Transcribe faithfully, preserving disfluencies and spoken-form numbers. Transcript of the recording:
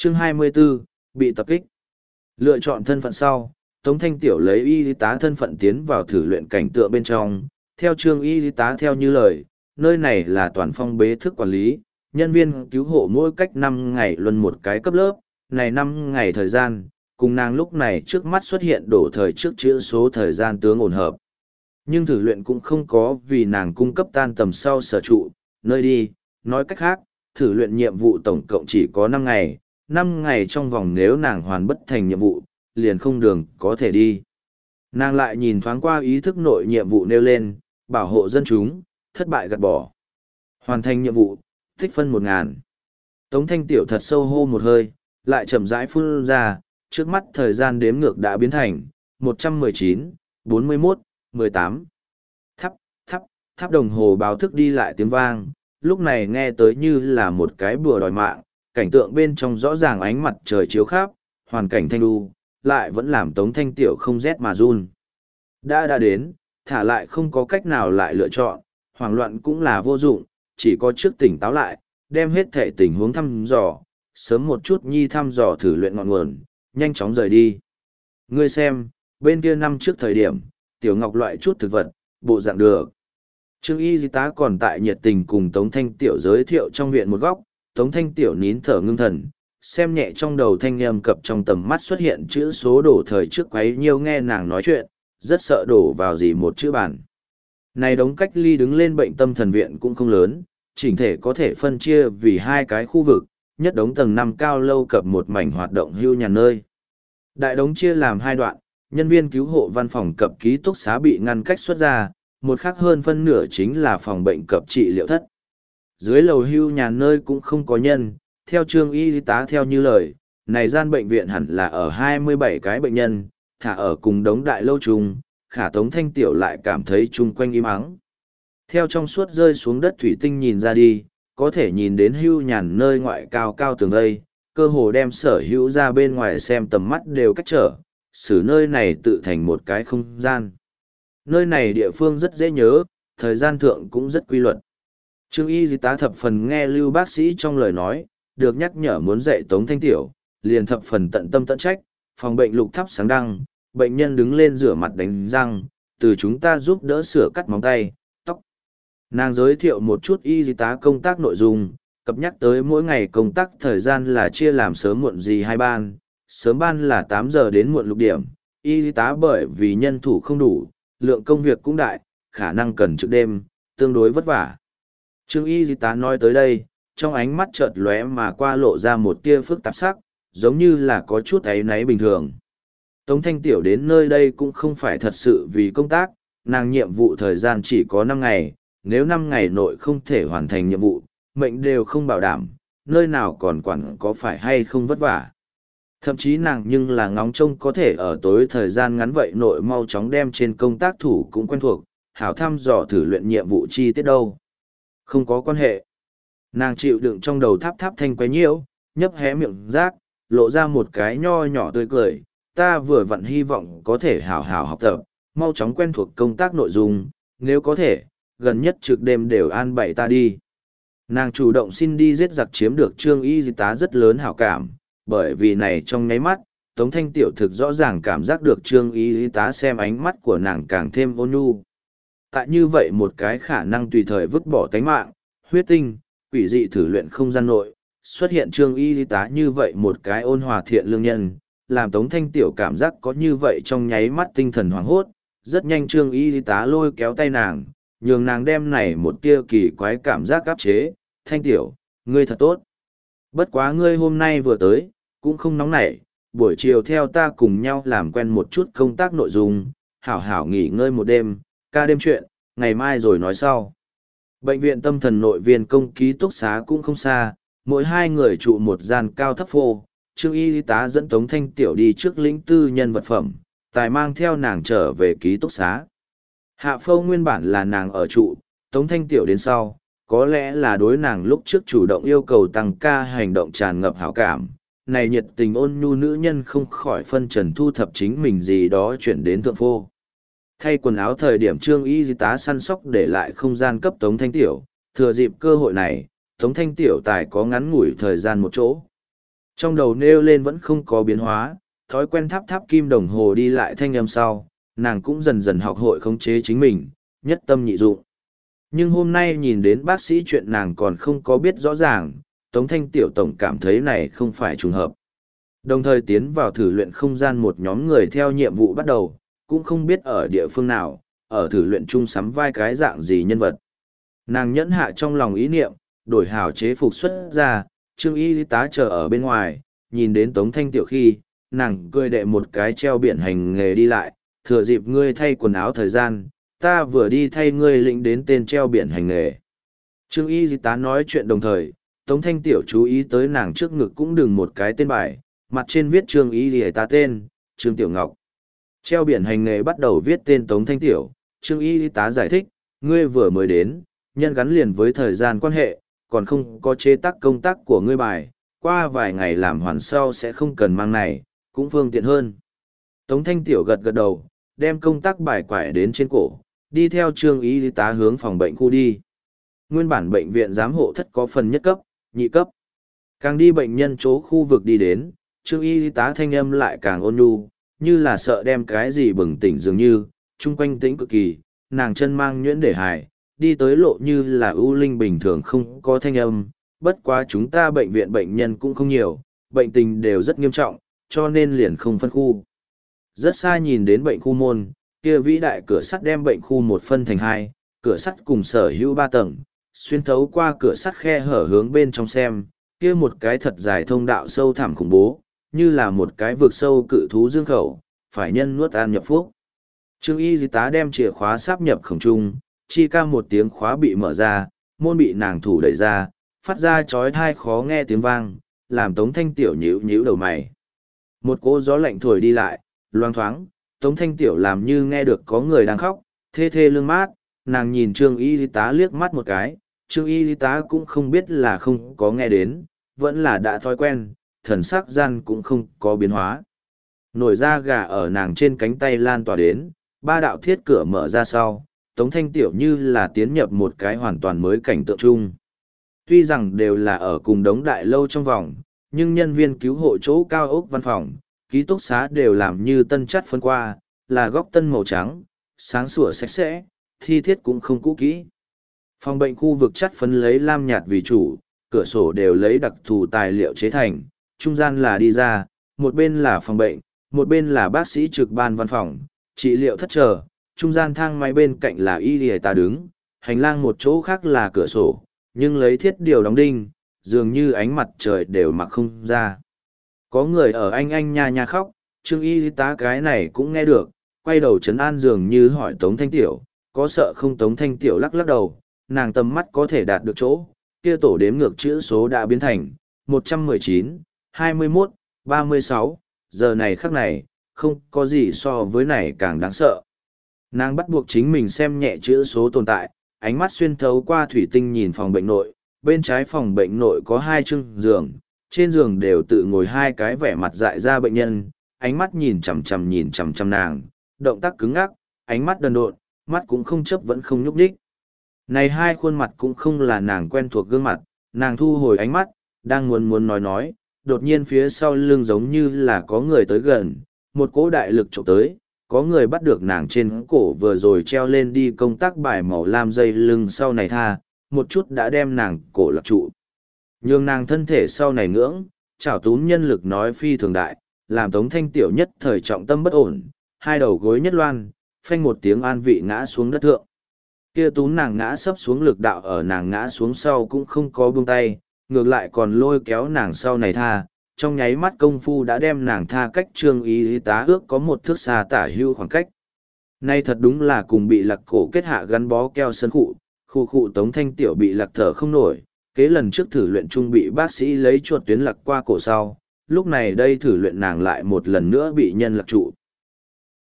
Chương hai mươi 24, bị tập kích. Lựa chọn thân phận sau, Tống Thanh Tiểu lấy y tá thân phận tiến vào thử luyện cảnh tượng bên trong. Theo Trương y tá theo như lời, nơi này là toàn phong bế thức quản lý, nhân viên cứu hộ mỗi cách năm ngày luân một cái cấp lớp, này năm ngày thời gian, cùng nàng lúc này trước mắt xuất hiện đổ thời trước chữ số thời gian tướng ổn hợp. Nhưng thử luyện cũng không có vì nàng cung cấp tan tầm sau sở trụ, nơi đi, nói cách khác, thử luyện nhiệm vụ tổng cộng chỉ có năm ngày, năm ngày trong vòng nếu nàng hoàn bất thành nhiệm vụ, liền không đường có thể đi. Nàng lại nhìn thoáng qua ý thức nội nhiệm vụ nêu lên, bảo hộ dân chúng, thất bại gạt bỏ. Hoàn thành nhiệm vụ, tích phân một ngàn. Tống Thanh Tiểu thật sâu hô một hơi, lại chậm rãi phun ra, trước mắt thời gian đếm ngược đã biến thành một trăm mười chín, bốn mươi mốt, mười tám. Thắp, thắp, thắp đồng hồ báo thức đi lại tiếng vang, lúc này nghe tới như là một cái bùa đòi mạng, cảnh tượng bên trong rõ ràng ánh mặt trời chiếu khắp, hoàn cảnh thanh đu, lại vẫn làm Tống Thanh Tiểu không rét mà run. Đã đã đến, thả lại không có cách nào lại lựa chọn, hoảng loạn cũng là vô dụng, chỉ có trước tỉnh táo lại, đem hết thể tình huống thăm dò, sớm một chút nhi thăm dò thử luyện ngọn nguồn, nhanh chóng rời đi. Ngươi xem, bên kia năm trước thời điểm, Tiểu Ngọc loại chút thực vật, bộ dạng được. Trương y di tá còn tại nhiệt tình cùng Tống Thanh Tiểu giới thiệu trong viện một góc, Tống Thanh Tiểu nín thở ngưng thần, xem nhẹ trong đầu thanh âm cập trong tầm mắt xuất hiện chữ số đổ thời trước quấy nhiêu nghe nàng nói chuyện, rất sợ đổ vào gì một chữ bản. Này đống cách ly đứng lên bệnh tâm thần viện cũng không lớn, chỉnh thể có thể phân chia vì hai cái khu vực, nhất đống tầng năm cao lâu cập một mảnh hoạt động hưu nhà nơi. Đại đống chia làm hai đoạn, nhân viên cứu hộ văn phòng cập ký túc xá bị ngăn cách xuất ra, một khác hơn phân nửa chính là phòng bệnh cập trị liệu thất. Dưới lầu hưu nhà nơi cũng không có nhân, theo Trương y tá theo như lời, này gian bệnh viện hẳn là ở hai mươi bảy cái bệnh nhân, thả ở cùng đống đại lâu trùng, khả Tống Thanh Tiểu lại cảm thấy chung quanh im ắng. Theo trong suốt rơi xuống đất thủy tinh nhìn ra đi, có thể nhìn đến hưu nhàn nơi ngoại cao cao tường vây, cơ hồ đem sở hữu ra bên ngoài xem tầm mắt đều cách trở, xử nơi này tự thành một cái không gian. Nơi này địa phương rất dễ nhớ, thời gian thượng cũng rất quy luật. Trương y di tá thập phần nghe lưu bác sĩ trong lời nói, được nhắc nhở muốn dạy Tống Thanh Tiểu, liền thập phần tận tâm tận trách, phòng bệnh lục thắp sáng đăng, bệnh nhân đứng lên rửa mặt đánh răng, từ chúng ta giúp đỡ sửa cắt móng tay, tóc. Nàng giới thiệu một chút y di tá công tác nội dung, cập nhắc tới mỗi ngày công tác thời gian là chia làm sớm muộn gì hai ban, sớm ban là tám giờ đến muộn lục điểm, y di tá bởi vì nhân thủ không đủ, lượng công việc cũng đại, khả năng cần trực đêm, tương đối vất vả. Trương y di tá nói tới đây, trong ánh mắt chợt lóe mà qua lộ ra một tia phức tạp sắc, giống như là có chút áy náy bình thường. Tống Thanh Tiểu đến nơi đây cũng không phải thật sự vì công tác, nàng nhiệm vụ thời gian chỉ có năm ngày, nếu năm ngày nội không thể hoàn thành nhiệm vụ, mệnh đều không bảo đảm, nơi nào còn quản có phải hay không vất vả. Thậm chí nàng nhưng là ngóng trông có thể ở tối thời gian ngắn vậy nội mau chóng đem trên công tác thủ cũng quen thuộc, hảo thăm dò thử luyện nhiệm vụ chi tiết đâu. Không có quan hệ. Nàng chịu đựng trong đầu tháp tháp thanh quấy nhiễu, nhấp hé miệng rác, lộ ra một cái nho nhỏ tươi cười. Ta vừa vặn hy vọng có thể hảo hảo học tập, mau chóng quen thuộc công tác nội dung, nếu có thể, gần nhất trực đêm đều an bày ta đi. Nàng chủ động xin đi giết giặc chiếm được Trương y di tá rất lớn hảo cảm, bởi vì này trong nháy mắt, Tống Thanh Tiểu thực rõ ràng cảm giác được Trương y di tá xem ánh mắt của nàng càng thêm ôn nhu. Tại như vậy một cái khả năng tùy thời vứt bỏ tánh mạng, huyết tinh, quỷ dị thử luyện không gian nội, xuất hiện Trương y di tá như vậy một cái ôn hòa thiện lương nhân, làm Tống Thanh Tiểu cảm giác có như vậy trong nháy mắt tinh thần hoảng hốt, rất nhanh Trương y di tá lôi kéo tay nàng, nhường nàng đem này một tia kỳ quái cảm giác áp chế. Thanh Tiểu, ngươi thật tốt. Bất quá ngươi hôm nay vừa tới, cũng không nóng nảy, buổi chiều theo ta cùng nhau làm quen một chút công tác nội dung, hảo hảo nghỉ ngơi một đêm, ca đêm chuyện, ngày mai rồi nói sau. Bệnh viện tâm thần nội viên công ký túc xá cũng không xa, mỗi hai người trụ một gian cao thấp phô. Trương y tá dẫn Tống Thanh Tiểu đi trước lĩnh tư nhân vật phẩm, tài mang theo nàng trở về ký túc xá. Hạ phâu nguyên bản là nàng ở trụ, Tống Thanh Tiểu đến sau, có lẽ là đối nàng lúc trước chủ động yêu cầu tăng ca hành động tràn ngập hảo cảm. Này nhiệt tình ôn nhu nữ nhân không khỏi phân trần thu thập chính mình gì đó chuyển đến thượng phô. Thay quần áo thời điểm Trương y tá săn sóc để lại không gian cấp Tống Thanh Tiểu, thừa dịp cơ hội này, Tống Thanh Tiểu tài có ngắn ngủi thời gian một chỗ. Trong đầu nêu lên vẫn không có biến hóa, thói quen tháp tháp kim đồng hồ đi lại thanh âm sau, nàng cũng dần dần học hội khống chế chính mình, nhất tâm nhị dụng. Nhưng hôm nay nhìn đến bác sĩ chuyện nàng còn không có biết rõ ràng, Tống Thanh Tiểu Tổng cảm thấy này không phải trùng hợp. Đồng thời tiến vào thử luyện không gian một nhóm người theo nhiệm vụ bắt đầu, cũng không biết ở địa phương nào, ở thử luyện chung sắm vai cái dạng gì nhân vật. Nàng nhẫn hạ trong lòng ý niệm, đổi hào chế phục xuất ra, Trương Y tá chờ ở bên ngoài, nhìn đến Tống Thanh Tiểu khi, nàng cười đệ một cái treo biển hành nghề đi lại, thừa dịp ngươi thay quần áo thời gian, ta vừa đi thay ngươi lĩnh đến tên treo biển hành nghề. Trương Y tá nói chuyện đồng thời, Tống Thanh Tiểu chú ý tới nàng trước ngực cũng đừng một cái tên bài, mặt trên viết Trương Y tá tên, Trương Tiểu Ngọc. Treo biển hành nghề bắt đầu viết tên Tống Thanh Tiểu, Trương Y tá giải thích, ngươi vừa mới đến, nhân gắn liền với thời gian quan hệ, còn không có chế tác công tác của ngươi bài, qua vài ngày làm hoàn sau sẽ không cần mang này, cũng phương tiện hơn. Tống Thanh Tiểu gật gật đầu, đem công tác bài quải đến trên cổ, đi theo Trương Y tá hướng phòng bệnh khu đi. Nguyên bản bệnh viện giám hộ thất có phần nhất cấp, nhị cấp. Càng đi bệnh nhân chỗ khu vực đi đến, Trương Y tá thanh âm lại càng ôn nhu, như là sợ đem cái gì bừng tỉnh dường như, chung quanh tĩnh cực kỳ, nàng chân mang nhuyễn để hài, đi tới lộ như là ưu linh bình thường không có thanh âm, bất quá chúng ta bệnh viện bệnh nhân cũng không nhiều, bệnh tình đều rất nghiêm trọng, cho nên liền không phân khu. Rất xa nhìn đến bệnh khu môn, kia vĩ đại cửa sắt đem bệnh khu một phân thành hai, cửa sắt cùng sở hữu ba tầng, xuyên thấu qua cửa sắt khe hở hướng bên trong xem, kia một cái thật dài thông đạo sâu thẳm khủng bố, như là một cái vực sâu cự thú dương khẩu, phải nhân nuốt an nhập phúc. Trương Y tá đem chìa khóa sáp nhập khổng trung, chi ca một tiếng khóa bị mở ra, môn bị nàng thủ đẩy ra, phát ra chói tai khó nghe tiếng vang, làm Tống Thanh Tiểu nhíu nhíu đầu mày. Một cỗ gió lạnh thổi đi lại, loang thoáng, Tống Thanh Tiểu làm như nghe được có người đang khóc, thê thê lương mát, nàng nhìn Trương Y tá liếc mắt một cái, Trương Y tá cũng không biết là không có nghe đến, vẫn là đã thói quen, thần sắc gian cũng không có biến hóa. Nổi da gà ở nàng trên cánh tay lan tỏa đến, ba đạo thiết cửa mở ra sau, Tống Thanh Tiểu như là tiến nhập một cái hoàn toàn mới cảnh tượng chung. Tuy rằng đều là ở cùng đống đại lâu trong vòng, nhưng nhân viên cứu hộ chỗ cao ốc văn phòng, ký túc xá đều làm như tân chất phân qua, là góc tân màu trắng, sáng sủa sạch sẽ, thi thiết cũng không cũ kỹ. Phòng bệnh khu vực chất phấn lấy lam nhạt vì chủ, cửa sổ đều lấy đặc thù tài liệu chế thành, trung gian là đi ra, một bên là phòng bệnh, một bên là bác sĩ trực ban văn phòng, trị liệu thất chờ, trung gian thang máy bên cạnh là y y tá đứng, hành lang một chỗ khác là cửa sổ, nhưng lấy thiết điều đóng đinh, dường như ánh mặt trời đều mặc không ra. Có người ở anh anh nha nha khóc, Trương Y tá cái này cũng nghe được, quay đầu trấn an dường như hỏi Tống Thanh Tiểu, có sợ không? Tống Thanh Tiểu lắc lắc đầu, nàng tầm mắt có thể đạt được chỗ, kia tổ đếm ngược chữ số đã biến thành một trăm mười chín, hai mươi mốt, ba mươi sáu, giờ này khắc này, không có gì so với này càng đáng sợ. Nàng bắt buộc chính mình xem nhẹ chữ số tồn tại, ánh mắt xuyên thấu qua thủy tinh nhìn phòng bệnh nội, bên trái phòng bệnh nội có hai chương giường, trên giường đều tự ngồi hai cái vẻ mặt dại ra bệnh nhân, ánh mắt nhìn chằm chằm nhìn chằm chằm nàng, động tác cứng ngắc, ánh mắt đần độn, mắt cũng không chớp vẫn không nhúc nhích. Này hai khuôn mặt cũng không là nàng quen thuộc gương mặt, nàng thu hồi ánh mắt, đang muốn muốn nói nói, đột nhiên phía sau lưng giống như là có người tới gần, một cỗ đại lực trộm tới, có người bắt được nàng trên cổ vừa rồi treo lên đi công tác bài màu lam dây lưng sau này tha, một chút đã đem nàng cổ lạc trụ. Nhường nàng thân thể sau này ngưỡng, chảo tún nhân lực nói phi thường đại, làm Tống Thanh Tiểu nhất thời trọng tâm bất ổn, hai đầu gối nhất loan, phanh một tiếng an vị ngã xuống đất thượng. Kia tún nàng ngã sấp xuống lực đạo ở nàng ngã xuống sau cũng không có buông tay, ngược lại còn lôi kéo nàng sau này tha, trong nháy mắt công phu đã đem nàng tha cách Trương Y tá ước có một thước xa tả hưu khoảng cách. Nay thật đúng là cùng bị lặc cổ kết hạ gắn bó keo sân khụ, khu khụ Tống Thanh Tiểu bị lặc thở không nổi, kế lần trước thử luyện chung bị bác sĩ lấy chuột tuyến lặc qua cổ sau, lúc này đây thử luyện nàng lại một lần nữa bị nhân lặc trụ.